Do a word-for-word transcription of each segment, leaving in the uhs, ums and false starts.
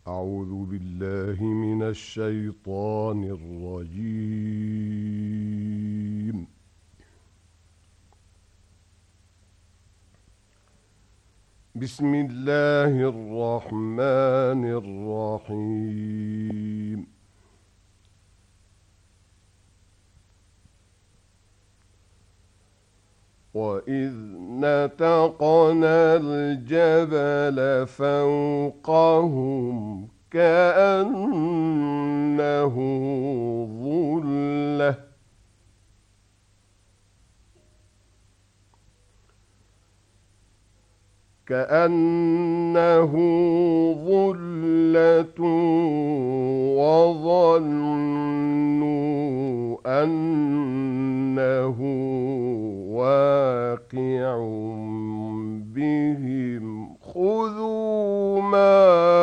أعوذ بالله من الشيطان الرجيم. بسم الله الرحمن الرحيم. وإذ نتقنا الجبل فوقهم كأنه ظلة كأنه ظلة وظنوا أنه واقع بهم خذوا ما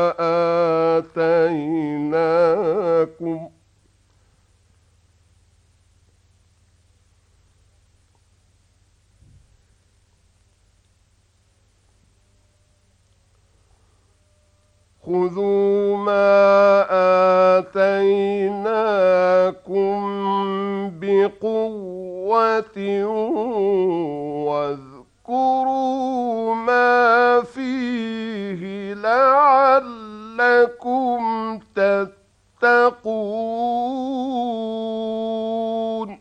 آتيناكم خذوا ما آتيناكم بقوة واذكروا ما فيه لعلكم تتقون.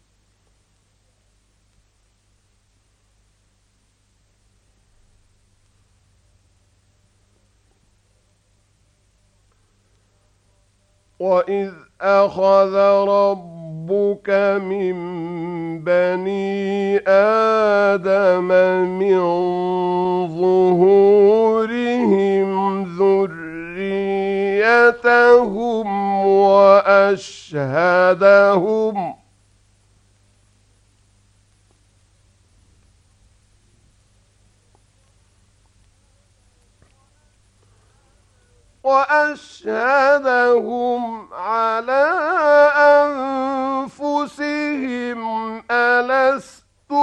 وإذ أخذ ربك من بني آدم من ظهورهم ذريتهم وأشهدهم وأشهدهم على أنفسهم ألست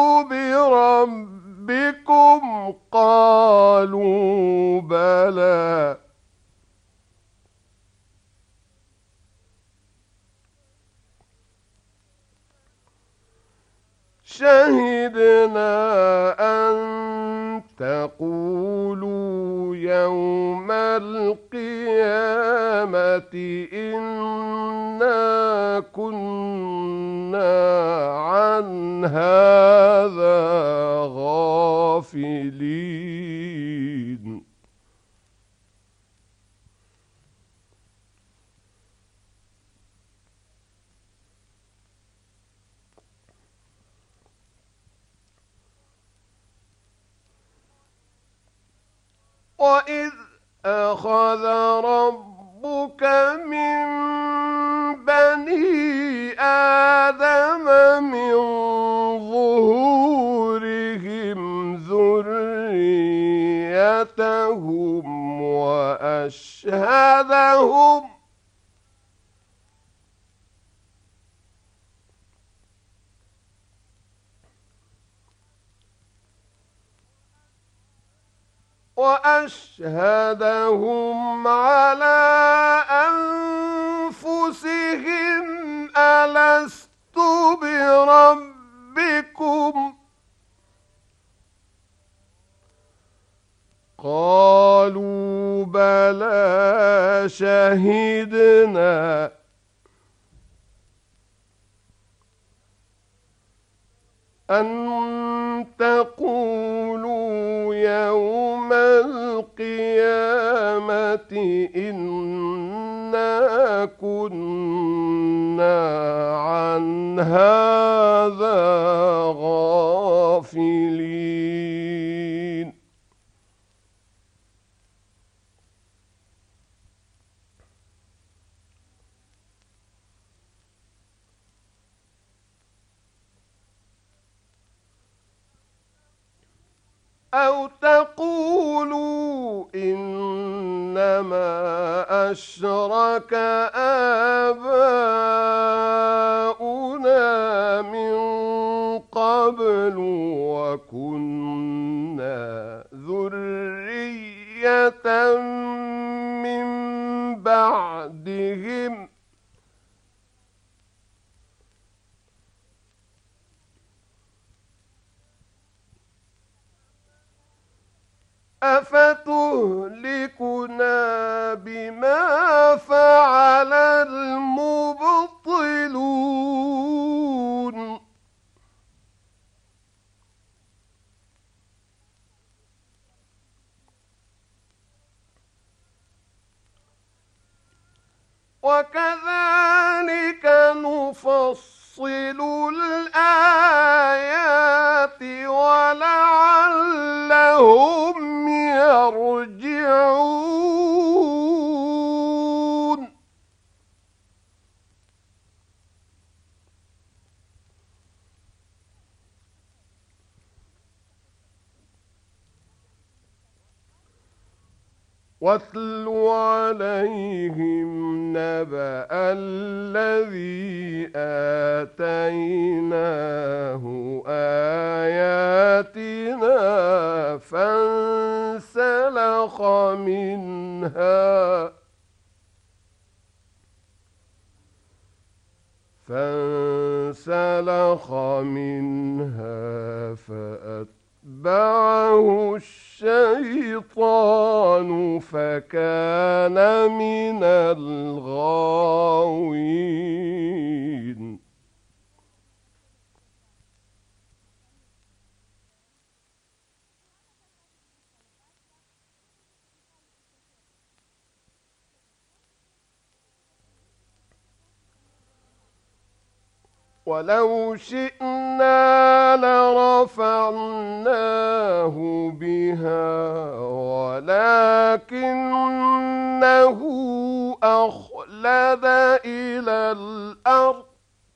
بربكم قالوا بلى شهدنا أن تقولوا يوم القيامة إنا كنا عن هذا غافلين. وإذ أخذ ربك من بني آدم من ظهورهم ذريتهم وأشهدهم وأشهدهم على أنفسهم ألست بربكم قالوا بلى شهدنا أن تقولوا يوم القيامة إنا كنا عن هذا غافلين. أو تقولوا إنما أشرك آباؤنا من قبل وكنا ذرية من وكذلك نفصل الآيات ولعلهم يرجعون واتل عليهم نبأ الذي آتيناه آياتنا فانسلخ منها فانسلخ منها فأتبعه الشيطان فكان من الغاوين ولو شئنا لرفعناه بها ولكنه أخلد إلى الأرض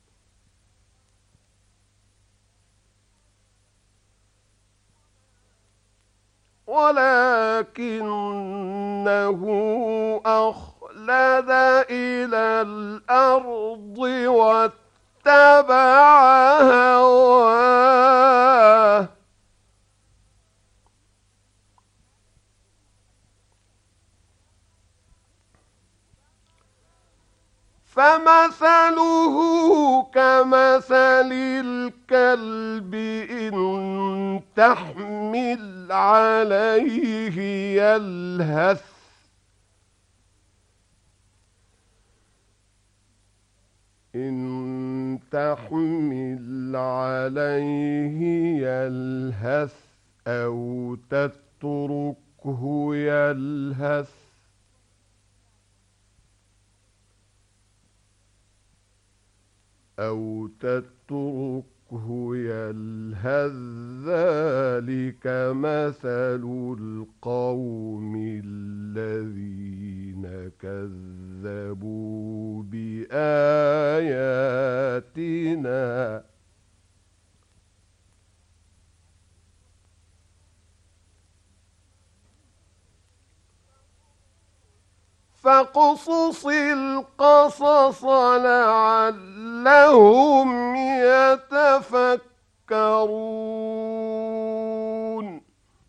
ولكنه أخلد إلى الأرض واتبع هواه فمثله كمثل الكلب إن تحمل عليه يلهث إن تحمل عليه يلهث أو تتركه يلهث أو تتركه يلهث ذلك مثل القوم الذين كذبوا بآياتنا فاقصص القصص لعلهم يتفكرون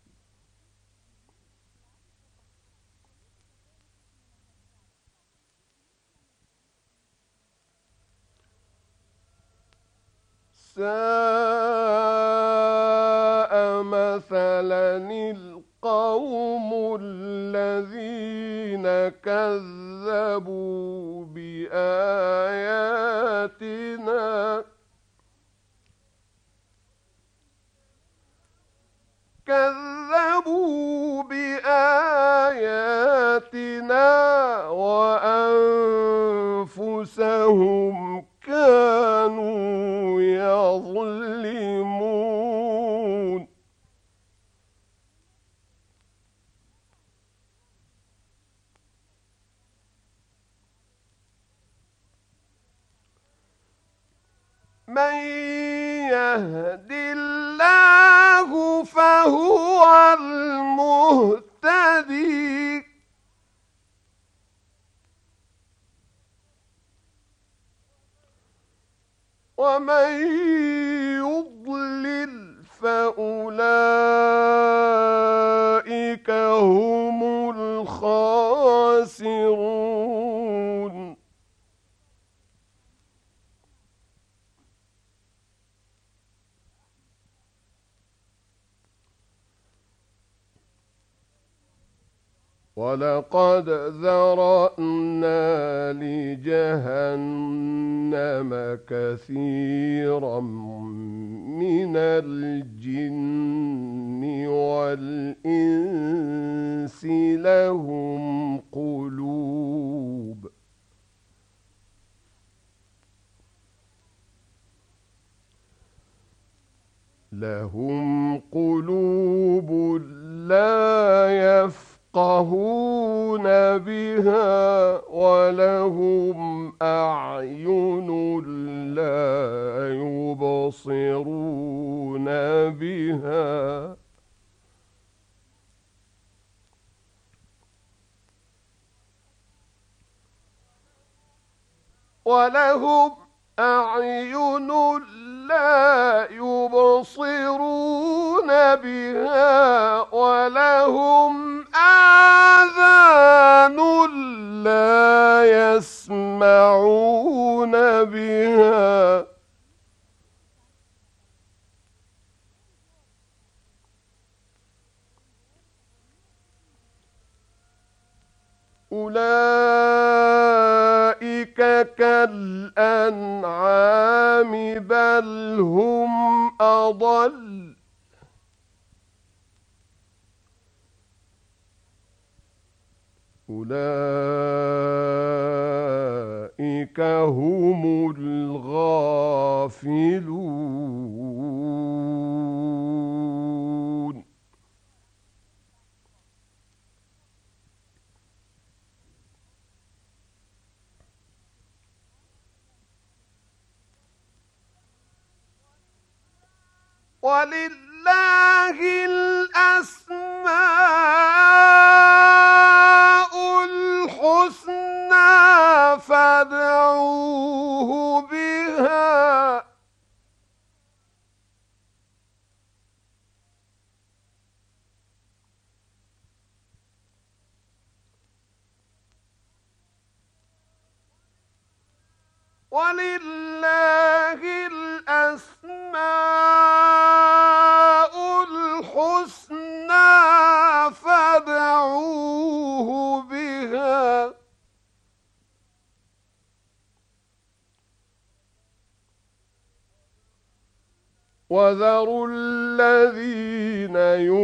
ساء مثلا القوم الذين كذبوا بآياتنا كذبوا بآياتنا وأنفسهم كانوا يظلمون من يهد الله فهو المهتدي ومن يضلل فأولئك هم الخاسرون ولقد ذرأنا لجهنم كثيرا من الجن والإنس لهم قلوب لهم قلوب لا يفقهون بها ولهم أعين لا يبصرون بها ولهم أعين لا يبصرون بها ولهم آذان لا يسمعون بها أولئك كالأنعام بل هم أضل أولئك هم الغافلون ولله الأسماء الحسنى فادعوه بها ولله الأسماء الحسنى فادعوه بها وذروا الذين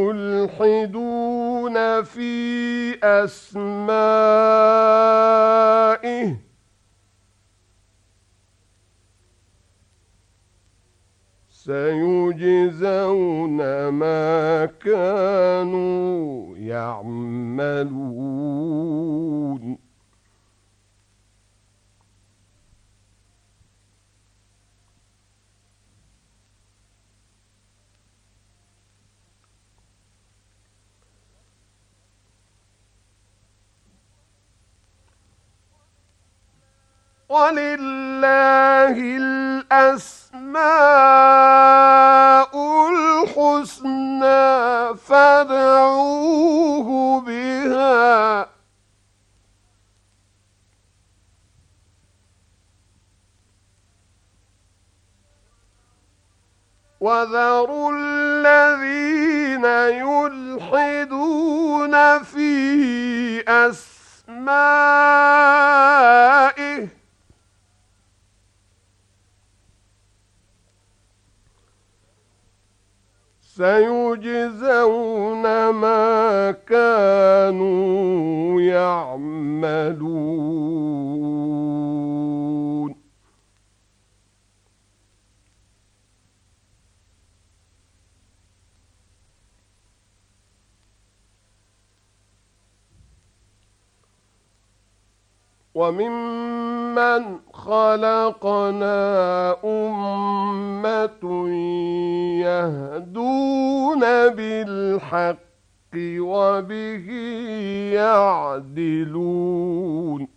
يلحدون في أسمائه سيجزون ما كانوا يعملون ولله الأسماء الحسنى فادعوه بها وذروا الذين يلحدون في أسمائه سيجزون ما كانوا يعملون وممن خلقنا أمة يهدون بالحق وبه يعدلون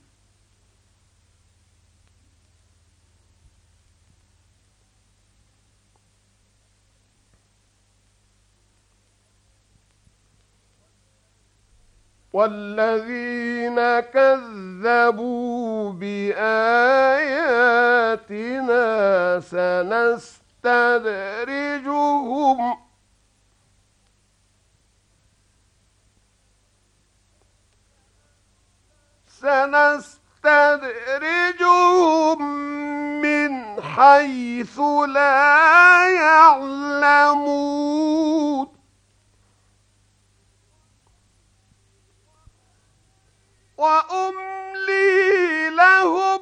والذين كذبوا بآياتنا سنستدرجهم سنستدرجهم من حيث لا يعلمون وأملي لهم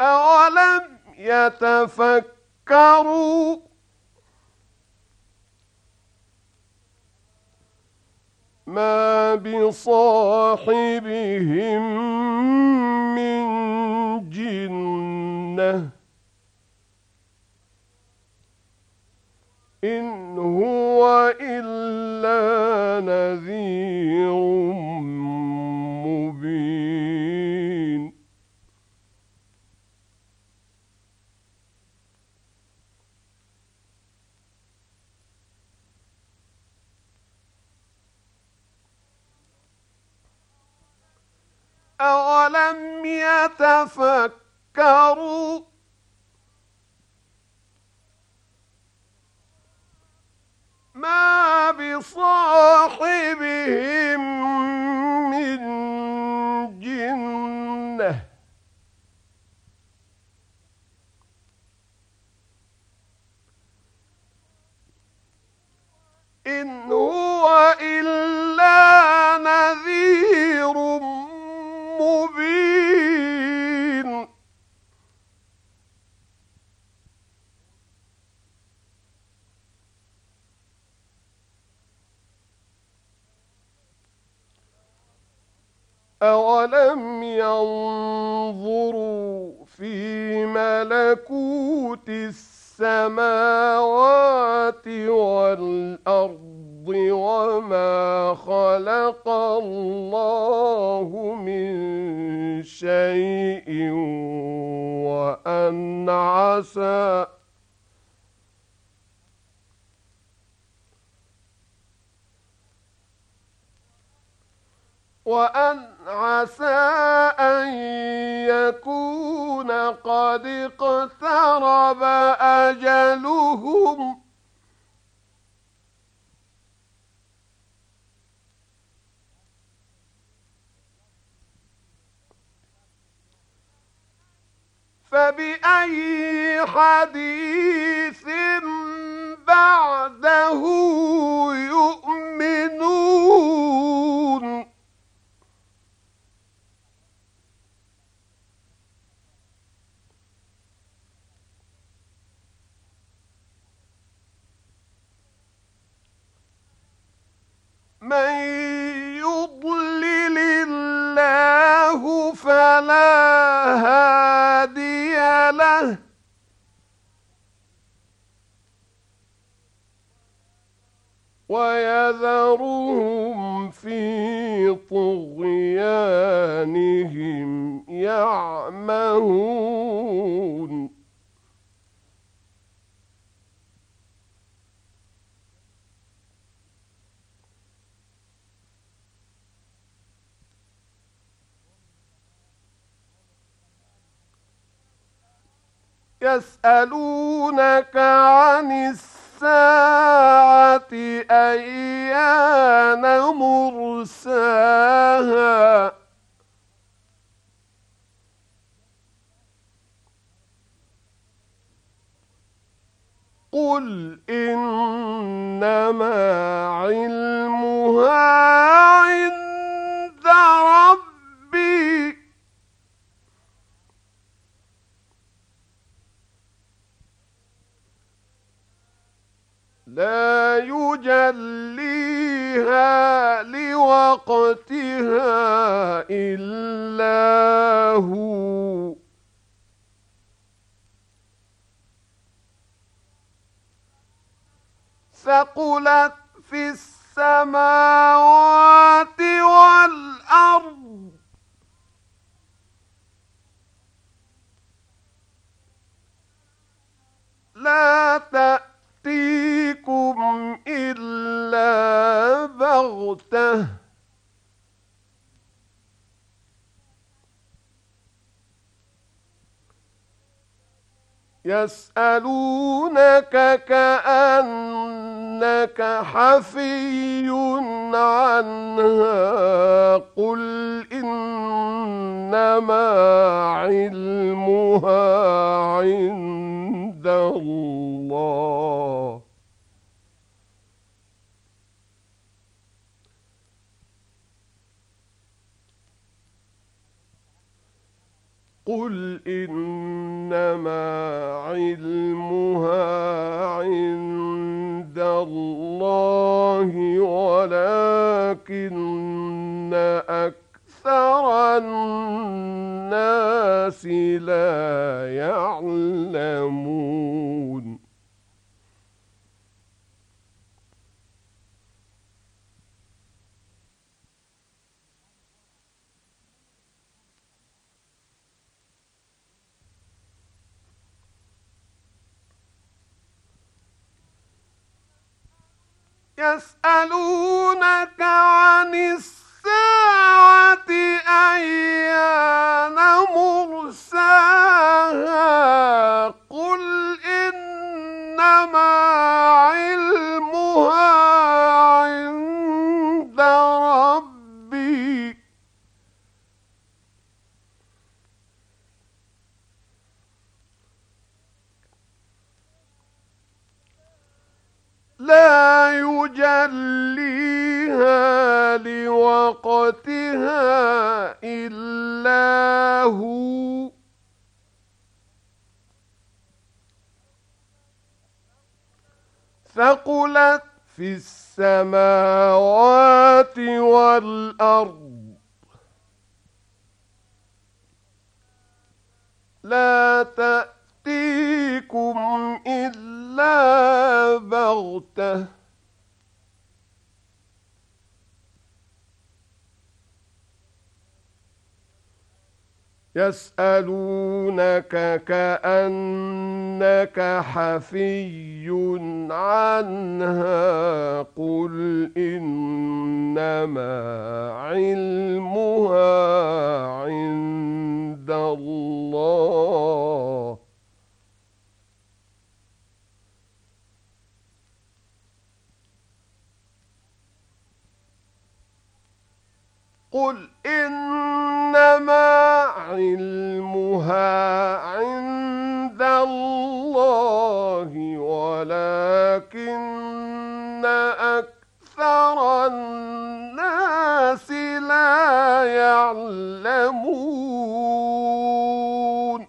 أولم يتفكروا ما بصاحبهم من جنة إن هو إلا نذير مبين أولم يتفكروا ما بصاحبهم من جنة إن هو إلا نذير مبين أولم ينظروا في ملكوت السماوات والأرض وما خلق الله من شيء وأن عسى وأن عسى أن يكون قد اقترب أجلهم فبأي حديث بعده يؤمنون من يضلل الله فلا هادي له ويذرهم في طغيانهم يعمهون يسألونك عن الساعة أيان مرساها قل إنما علمها عند ربي لا يجليها لوقتها إلا هو ثقلت في السماوات والأرض لا تأتيكم إلا بغتة يسألونك كأنك حفي عنها قل إنما علمها عند الله قل إنما علمها عند الله ولكن أكثر الناس لا يعلمون يسألونك عن الساعة أيان مرساها قل إنما علمها عند ربي لا يجليها لوقتها إلا هو ثقلت في السماوات والأرض لا تأتيكم إلا بغتة يسألونك كأنك حفي عنها قل إنما علمها عند الله قل إنما علمها عند الله ولكن أكثر الناس لا يعلمون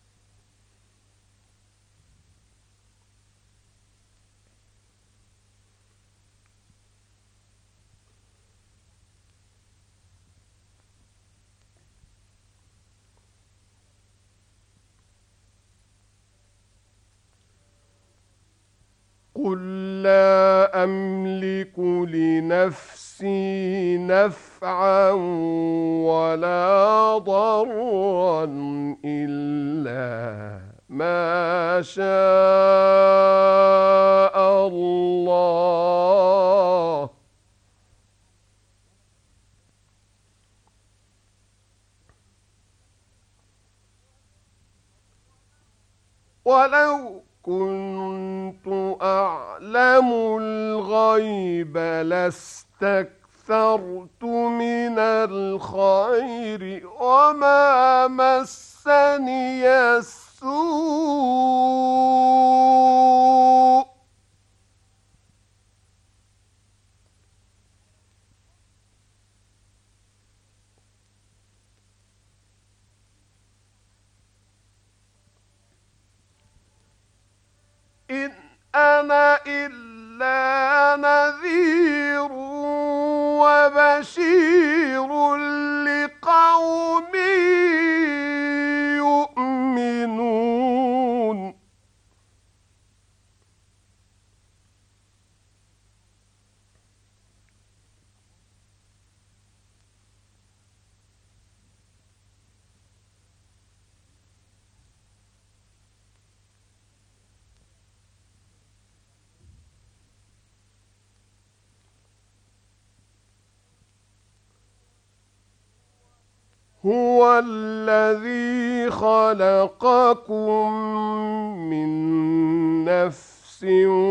قل لا أملك لنفسي نفعا ولا ضرا إلا ما شاء الله ولو كنت أعلم الغيب لاستكثرت من الخير وما مسني السوء إن أنا إلا نذير وبشير لقوم يؤمنون هو الذي خلقكم من نفس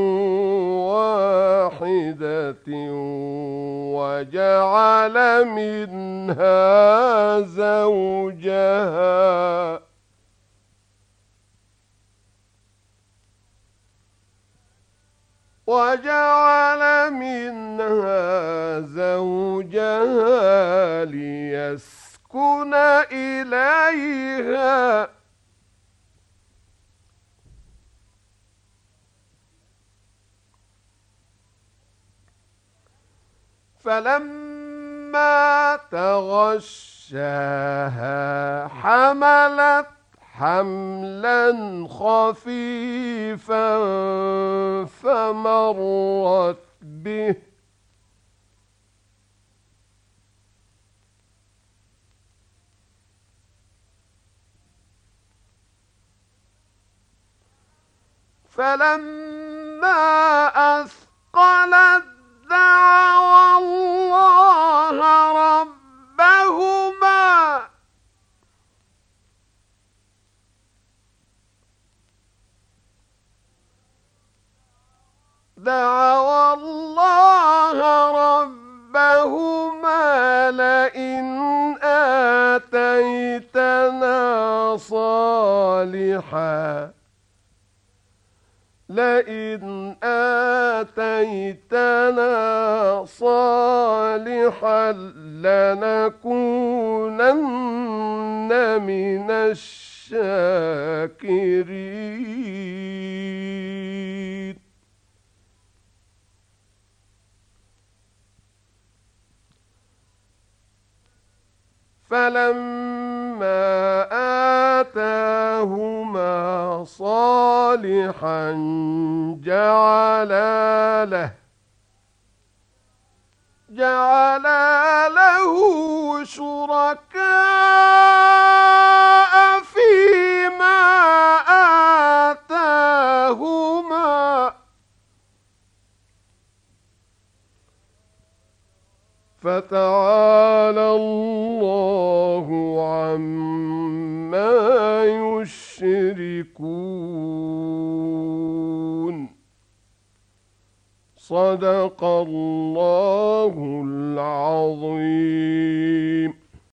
واحدة وجعل منها زوجها وجعل منها زوجها ليسكن ليسكن إليها فلما تغشاها حملت حملا خفيفا فمرت به فلما أثقلت دعوا الله ربهما دعوا الله ربهما لئن آتيتنا صالحا لئن آتيتنا صالحا لنكونن من الشاكرين فلما آتاهما صالحا جعلا له جعلا له شركاء فيما آتاهما فتعالى الله عما يشركون صدق الله